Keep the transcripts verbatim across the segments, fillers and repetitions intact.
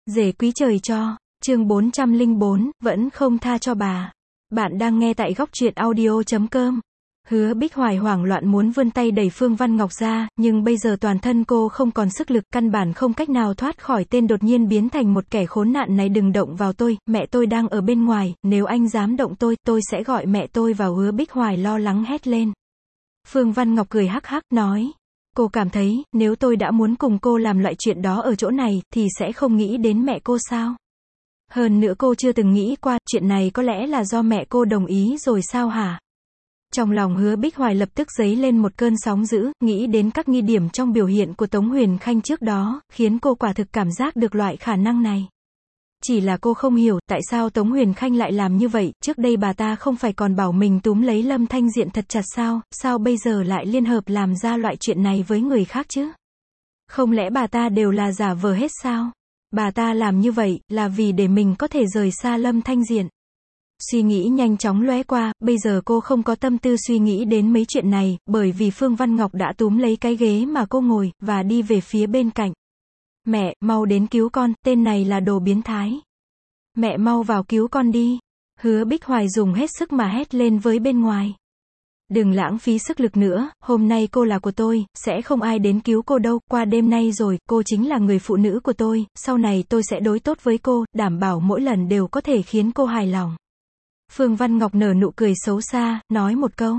Rể quý trời cho, chương bốn trăm lẻ bốn, vẫn không tha cho bà. Bạn đang nghe tại góc truyện audio chấm com. Hứa Bích Hoài hoảng loạn muốn vươn tay đẩy Phương Văn Ngọc ra, nhưng bây giờ toàn thân cô không còn sức lực, căn bản không cách nào thoát khỏi tên đột nhiên biến thành một kẻ khốn nạn này. Đừng động vào tôi, mẹ tôi đang ở bên ngoài, nếu anh dám động tôi, tôi sẽ gọi mẹ tôi vào. Hứa Bích Hoài lo lắng hét lên. Phương Văn Ngọc cười hắc hắc, nói. Cô cảm thấy, nếu tôi đã muốn cùng cô làm loại chuyện đó ở chỗ này, thì sẽ không nghĩ đến mẹ cô sao? Hơn nữa cô chưa từng nghĩ qua, chuyện này có lẽ là do mẹ cô đồng ý rồi sao hả? Trong lòng Hứa Bích Hoài lập tức dấy lên một cơn sóng dữ, nghĩ đến các nghi điểm trong biểu hiện của Tống Huyền Khanh trước đó, khiến cô quả thực cảm giác được loại khả năng này. Chỉ là cô không hiểu, tại sao Tống Huyền Khanh lại làm như vậy, trước đây bà ta không phải còn bảo mình túm lấy Lâm Thanh Diện thật chặt sao, sao bây giờ lại liên hợp làm ra loại chuyện này với người khác chứ? Không lẽ bà ta đều là giả vờ hết sao? Bà ta làm như vậy, là vì để mình có thể rời xa Lâm Thanh Diện. Suy nghĩ nhanh chóng lóe qua, bây giờ cô không có tâm tư suy nghĩ đến mấy chuyện này, bởi vì Phương Văn Ngọc đã túm lấy cái ghế mà cô ngồi, và đi về phía bên cạnh. Mẹ, mau đến cứu con, tên này là đồ biến thái. Mẹ mau vào cứu con đi. Hứa Bích Hoài dùng hết sức mà hét lên với bên ngoài. Đừng lãng phí sức lực nữa, hôm nay cô là của tôi, sẽ không ai đến cứu cô đâu, qua đêm nay rồi, cô chính là người phụ nữ của tôi, sau này tôi sẽ đối tốt với cô, đảm bảo mỗi lần đều có thể khiến cô hài lòng. Phương Văn Ngọc nở nụ cười xấu xa, nói một câu.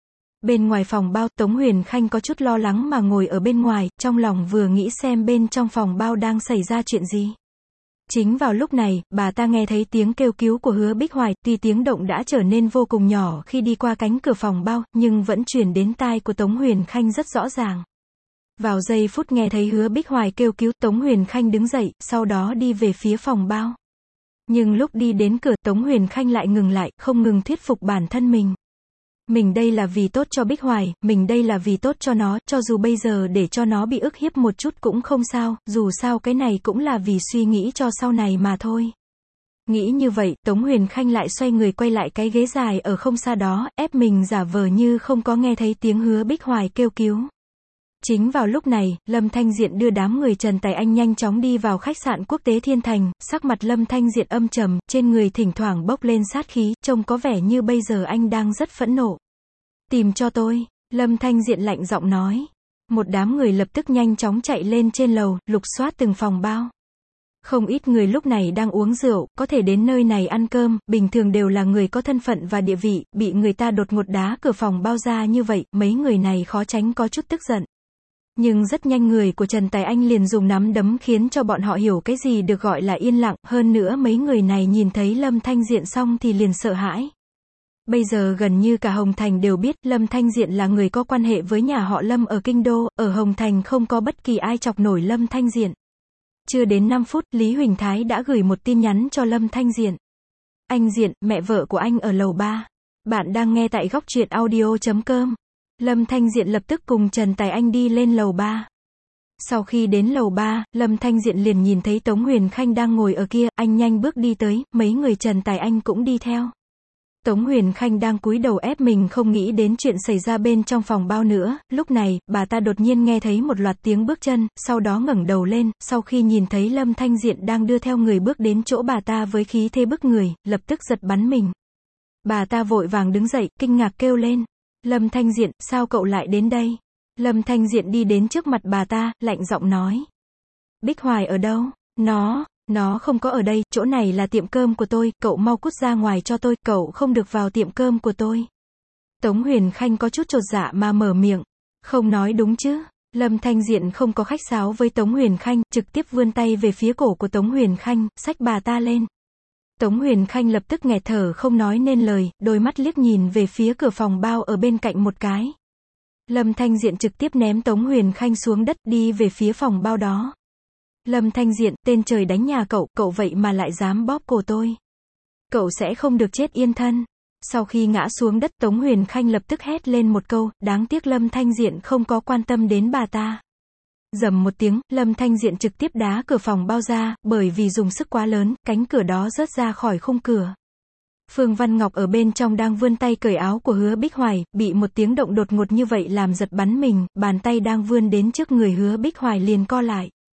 Bên ngoài phòng bao, Tống Huyền Khanh có chút lo lắng mà ngồi ở bên ngoài, trong lòng vừa nghĩ xem bên trong phòng bao đang xảy ra chuyện gì. Chính vào lúc này, bà ta nghe thấy tiếng kêu cứu của Hứa Bích Hoài, tuy tiếng động đã trở nên vô cùng nhỏ khi đi qua cánh cửa phòng bao, nhưng vẫn truyền đến tai của Tống Huyền Khanh rất rõ ràng. Vào giây phút nghe thấy Hứa Bích Hoài kêu cứu, Tống Huyền Khanh đứng dậy, sau đó đi về phía phòng bao. Nhưng lúc đi đến cửa, Tống Huyền Khanh lại ngừng lại, không ngừng thuyết phục bản thân mình. Mình đây là vì tốt cho Bích Hoài, mình đây là vì tốt cho nó, cho dù bây giờ để cho nó bị ức hiếp một chút cũng không sao, dù sao cái này cũng là vì suy nghĩ cho sau này mà thôi. Nghĩ như vậy, Tống Huyền Khanh lại xoay người quay lại cái ghế dài ở không xa đó, ép mình giả vờ như không có nghe thấy tiếng Hứa Bích Hoài kêu cứu. Chính vào lúc này, Lâm Thanh Diện đưa đám người Trần Tài Anh nhanh chóng đi vào khách sạn quốc tế Thiên Thành, sắc mặt Lâm Thanh Diện âm trầm, trên người thỉnh thoảng bốc lên sát khí, trông có vẻ như bây giờ anh đang rất phẫn nộ. Tìm cho tôi, Lâm Thanh Diện lạnh giọng nói. Một đám người lập tức nhanh chóng chạy lên trên lầu, lục soát từng phòng bao. Không ít người lúc này đang uống rượu, có thể đến nơi này ăn cơm, bình thường đều là người có thân phận và địa vị, bị người ta đột ngột đá cửa phòng bao ra như vậy, mấy người này khó tránh có chút tức giận. Nhưng rất nhanh người của Trần Tài Anh liền dùng nắm đấm khiến cho bọn họ hiểu cái gì được gọi là yên lặng, hơn nữa mấy người này nhìn thấy Lâm Thanh Diện xong thì liền sợ hãi. Bây giờ gần như cả Hồng Thành đều biết Lâm Thanh Diện là người có quan hệ với nhà họ Lâm ở Kinh Đô, ở Hồng Thành không có bất kỳ ai chọc nổi Lâm Thanh Diện. Chưa đến năm phút, Lý Huỳnh Thái đã gửi một tin nhắn cho Lâm Thanh Diện. Anh Diện, mẹ vợ của anh ở lầu ba. Bạn đang nghe tại góc truyện audio chấm com. Lâm Thanh Diện lập tức cùng Trần Tài Anh đi lên lầu ba. Sau khi đến lầu ba, Lâm Thanh Diện liền nhìn thấy Tống Huyền Khanh đang ngồi ở kia, anh nhanh bước đi tới, mấy người Trần Tài Anh cũng đi theo. Tống Huyền Khanh đang cúi đầu ép mình không nghĩ đến chuyện xảy ra bên trong phòng bao nữa, lúc này, bà ta đột nhiên nghe thấy một loạt tiếng bước chân, sau đó ngẩng đầu lên, sau khi nhìn thấy Lâm Thanh Diện đang đưa theo người bước đến chỗ bà ta với khí thế bức người, lập tức giật bắn mình. Bà ta vội vàng đứng dậy, kinh ngạc kêu lên. Lâm Thanh Diện, sao cậu lại đến đây? Lâm Thanh Diện đi đến trước mặt bà ta, lạnh giọng nói. Bích Hoài ở đâu? Nó, nó không có ở đây, chỗ này là tiệm cơm của tôi, cậu mau cút ra ngoài cho tôi, cậu không được vào tiệm cơm của tôi. Tống Huyền Khanh có chút chột dạ mà mở miệng. Không nói đúng chứ? Lâm Thanh Diện không có khách sáo với Tống Huyền Khanh, trực tiếp vươn tay về phía cổ của Tống Huyền Khanh, xách bà ta lên. Tống Huyền Khanh lập tức nghẹt thở không nói nên lời, đôi mắt liếc nhìn về phía cửa phòng bao ở bên cạnh một cái. Lâm Thanh Diện trực tiếp ném Tống Huyền Khanh xuống đất đi về phía phòng bao đó. Lâm Thanh Diện, tên trời đánh nhà cậu, cậu vậy mà lại dám bóp cổ tôi. Cậu sẽ không được chết yên thân. Sau khi ngã xuống đất, Tống Huyền Khanh lập tức hét lên một câu, đáng tiếc Lâm Thanh Diện không có quan tâm đến bà ta. Rầm một tiếng, Lâm Thanh Diện trực tiếp đá cửa phòng bao ra, bởi vì dùng sức quá lớn, cánh cửa đó rớt ra khỏi khung cửa. Phương Văn Ngọc ở bên trong đang vươn tay cởi áo của Hứa Bích Hoài, bị một tiếng động đột ngột như vậy làm giật bắn mình, bàn tay đang vươn đến trước người Hứa Bích Hoài liền co lại.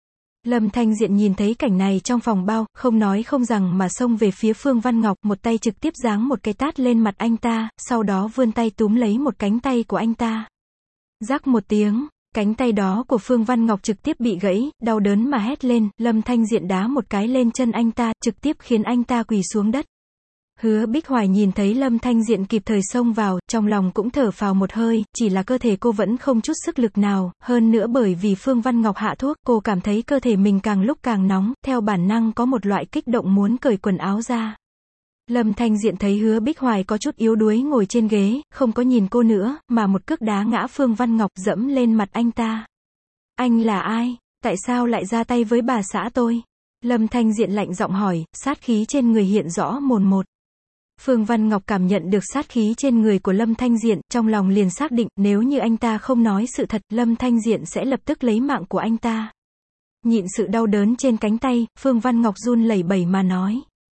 Lâm Thanh Diện nhìn thấy cảnh này trong phòng bao, không nói không rằng mà xông về phía Phương Văn Ngọc, một tay trực tiếp giáng một cái tát lên mặt anh ta, sau đó vươn tay túm lấy một cánh tay của anh ta. Rắc một tiếng, cánh tay đó của Phương Văn Ngọc trực tiếp bị gãy, đau đớn mà hét lên, Lâm Thanh Diện đá một cái lên chân anh ta, trực tiếp khiến anh ta quỳ xuống đất. Hứa Bích Hoài nhìn thấy Lâm Thanh Diện kịp thời xông vào, trong lòng cũng thở phào một hơi, chỉ là cơ thể cô vẫn không chút sức lực nào, hơn nữa bởi vì Phương Văn Ngọc hạ thuốc, cô cảm thấy cơ thể mình càng lúc càng nóng, theo bản năng có một loại kích động muốn cởi quần áo ra. Lâm Thanh Diện thấy Hứa Bích Hoài có chút yếu đuối ngồi trên ghế, không có nhìn cô nữa, mà một cước đá ngã Phương Văn Ngọc dẫm lên mặt anh ta. Anh là ai? Tại sao lại ra tay với bà xã tôi? Lâm Thanh Diện lạnh giọng hỏi, sát khí trên người hiện rõ mồn một. Phương Văn Ngọc cảm nhận được sát khí trên người của Lâm Thanh Diện, trong lòng liền xác định, nếu như anh ta không nói sự thật, Lâm Thanh Diện sẽ lập tức lấy mạng của anh ta. Nhịn sự đau đớn trên cánh tay, Phương Văn Ngọc run lẩy bẩy mà nói.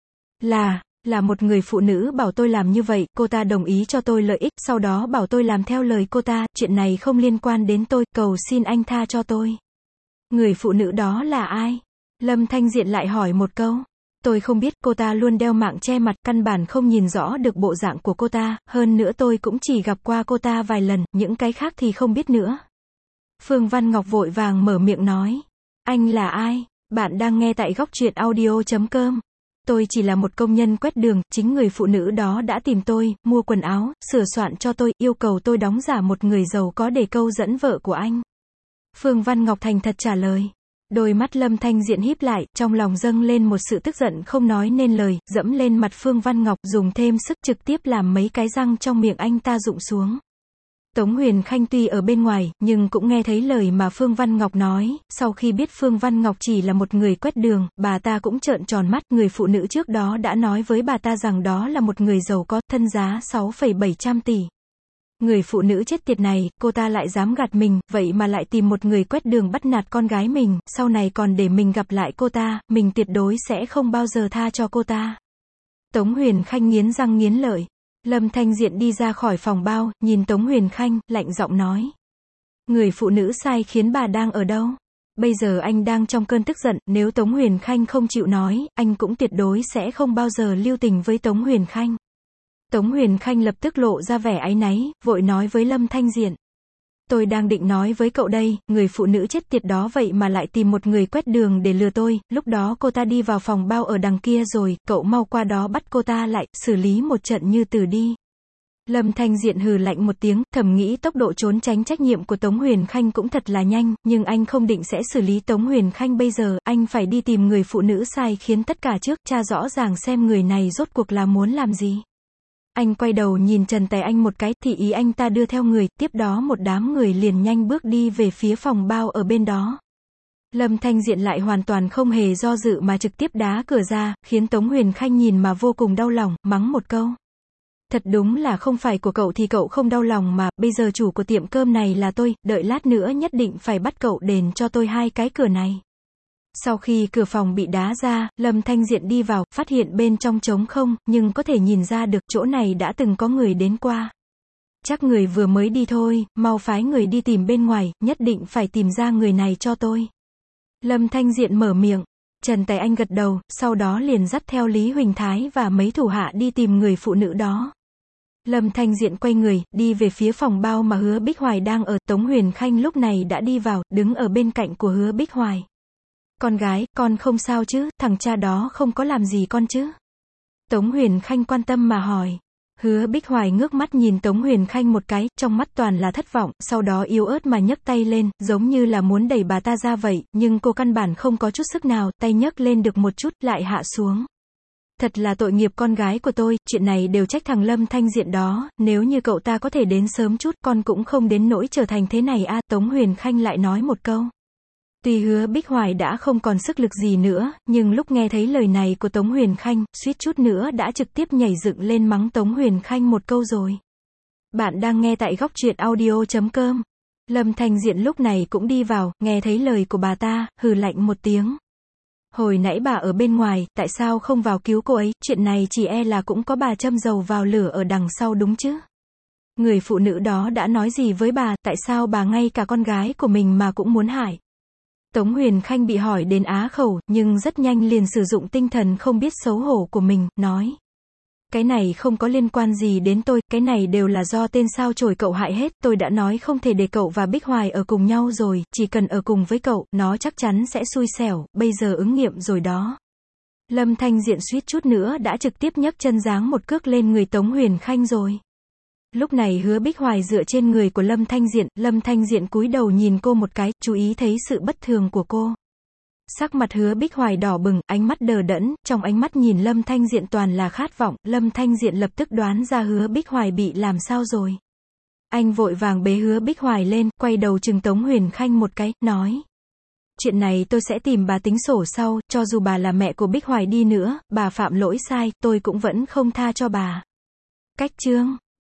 Là, là một người phụ nữ bảo tôi làm như vậy, cô ta đồng ý cho tôi lợi ích, sau đó bảo tôi làm theo lời cô ta, chuyện này không liên quan đến tôi, cầu xin anh tha cho tôi. Người phụ nữ đó là ai? Lâm Thanh Diện lại hỏi một câu. Tôi không biết, cô ta luôn đeo mạng che mặt, căn bản không nhìn rõ được bộ dạng của cô ta, hơn nữa tôi cũng chỉ gặp qua cô ta vài lần, những cái khác thì không biết nữa. Phương Văn Ngọc vội vàng mở miệng nói. Anh là ai? Bạn đang nghe tại góc truyện audio chấm com. Tôi chỉ là một công nhân quét đường, chính người phụ nữ đó đã tìm tôi, mua quần áo, sửa soạn cho tôi, yêu cầu tôi đóng giả một người giàu có để câu dẫn vợ của anh. Phương Văn Ngọc thành thật trả lời. Đôi mắt Lâm Thanh Diện híp lại, trong lòng dâng lên một sự tức giận không nói nên lời, dẫm lên mặt Phương Văn Ngọc, dùng thêm sức trực tiếp làm mấy cái răng trong miệng anh ta rụng xuống. Tống Huyền Khanh tuy ở bên ngoài, nhưng cũng nghe thấy lời mà Phương Văn Ngọc nói, sau khi biết Phương Văn Ngọc chỉ là một người quét đường, bà ta cũng trợn tròn mắt, người phụ nữ trước đó đã nói với bà ta rằng đó là một người giàu có, thân giá sáu phẩy bảy trăm tỷ. Người phụ nữ chết tiệt này, cô ta lại dám gạt mình, vậy mà lại tìm một người quét đường bắt nạt con gái mình, sau này còn để mình gặp lại cô ta, mình tuyệt đối sẽ không bao giờ tha cho cô ta. Tống Huyền Khanh nghiến răng nghiến lợi. Lâm Thanh Diện đi ra khỏi phòng bao, nhìn Tống Huyền Khanh, lạnh giọng nói. Người phụ nữ sai khiến bà đang ở đâu? Bây giờ anh đang trong cơn tức giận, nếu Tống Huyền Khanh không chịu nói, anh cũng tuyệt đối sẽ không bao giờ lưu tình với Tống Huyền Khanh. Tống Huyền Khanh lập tức lộ ra vẻ áy náy, vội nói với Lâm Thanh Diện. Tôi đang định nói với cậu đây, người phụ nữ chết tiệt đó vậy mà lại tìm một người quét đường để lừa tôi, lúc đó cô ta đi vào phòng bao ở đằng kia rồi, cậu mau qua đó bắt cô ta lại, xử lý một trận như từ đi. Lâm Thanh Diện hừ lạnh một tiếng, thầm nghĩ tốc độ trốn tránh trách nhiệm của Tống Huyền Khanh cũng thật là nhanh, nhưng anh không định sẽ xử lý Tống Huyền Khanh bây giờ, anh phải đi tìm người phụ nữ sai khiến tất cả trước, tra rõ ràng xem người này rốt cuộc là muốn làm gì. Anh quay đầu nhìn Trần Tài Anh một cái, thì ý anh ta đưa theo người, tiếp đó một đám người liền nhanh bước đi về phía phòng bao ở bên đó. Lâm Thanh Diện lại hoàn toàn không hề do dự mà trực tiếp đá cửa ra, khiến Tống Huyền Khanh nhìn mà vô cùng đau lòng, mắng một câu. Thật đúng là không phải của cậu thì cậu không đau lòng mà, bây giờ chủ của tiệm cơm này là tôi, đợi lát nữa nhất định phải bắt cậu đền cho tôi hai cái cửa này. Sau khi cửa phòng bị đá ra, Lâm Thanh Diện đi vào, phát hiện bên trong trống không, nhưng có thể nhìn ra được chỗ này đã từng có người đến qua. Chắc người vừa mới đi thôi, mau phái người đi tìm bên ngoài, nhất định phải tìm ra người này cho tôi. Lâm Thanh Diện mở miệng, Trần Tài Anh gật đầu, sau đó liền dắt theo Lý Huỳnh Thái và mấy thủ hạ đi tìm người phụ nữ đó. Lâm Thanh Diện quay người, đi về phía phòng bao mà Hứa Bích Hoài đang ở, Tống Huyền Khanh lúc này đã đi vào, đứng ở bên cạnh của Hứa Bích Hoài. Con gái, con không sao chứ, thằng cha đó không có làm gì con chứ? Tống Huyền Khanh quan tâm mà hỏi. Hứa Bích Hoài ngước mắt nhìn Tống Huyền Khanh một cái, trong mắt toàn là thất vọng, sau đó yếu ớt mà nhấc tay lên, giống như là muốn đẩy bà ta ra vậy, nhưng cô căn bản không có chút sức nào, tay nhấc lên được một chút, lại hạ xuống. Thật là tội nghiệp con gái của tôi, chuyện này đều trách thằng Lâm Thanh Diện đó, nếu như cậu ta có thể đến sớm chút, con cũng không đến nỗi trở thành thế này a. Tống Huyền Khanh lại nói một câu. Tuy Hứa Bích Hoài đã không còn sức lực gì nữa, nhưng lúc nghe thấy lời này của Tống Huyền Khanh, suýt chút nữa đã trực tiếp nhảy dựng lên mắng Tống Huyền Khanh một câu rồi. Bạn đang nghe tại góc truyện audio chấm com. Lâm Thanh Diện lúc này cũng đi vào, nghe thấy lời của bà ta, hừ lạnh một tiếng. Hồi nãy bà ở bên ngoài, tại sao không vào cứu cô ấy, chuyện này chỉ e là cũng có bà châm dầu vào lửa ở đằng sau đúng chứ? Người phụ nữ đó đã nói gì với bà, tại sao bà ngay cả con gái của mình mà cũng muốn hại? Tống Huyền Khanh bị hỏi đến á khẩu, nhưng rất nhanh liền sử dụng tinh thần không biết xấu hổ của mình, nói. Cái này không có liên quan gì đến tôi, cái này đều là do tên sao chổi cậu hại hết, tôi đã nói không thể để cậu và Bích Hoài ở cùng nhau rồi, chỉ cần ở cùng với cậu, nó chắc chắn sẽ xui xẻo, bây giờ ứng nghiệm rồi đó. Lâm Thanh Diện suýt chút nữa đã trực tiếp nhấc chân giáng một cước lên người Tống Huyền Khanh rồi. Lúc này Hứa Bích Hoài dựa trên người của Lâm Thanh Diện, Lâm Thanh Diện cúi đầu nhìn cô một cái, chú ý thấy sự bất thường của cô. Sắc mặt Hứa Bích Hoài đỏ bừng, ánh mắt đờ đẫn, trong ánh mắt nhìn Lâm Thanh Diện toàn là khát vọng, Lâm Thanh Diện lập tức đoán ra Hứa Bích Hoài bị làm sao rồi. Anh vội vàng bế Hứa Bích Hoài lên, quay đầu trừng Tống Huyền Khanh một cái, nói. Chuyện này tôi sẽ tìm bà tính sổ sau, cho dù bà là mẹ của Bích Hoài đi nữa, bà phạm lỗi sai, tôi cũng vẫn không tha cho bà. Cách chương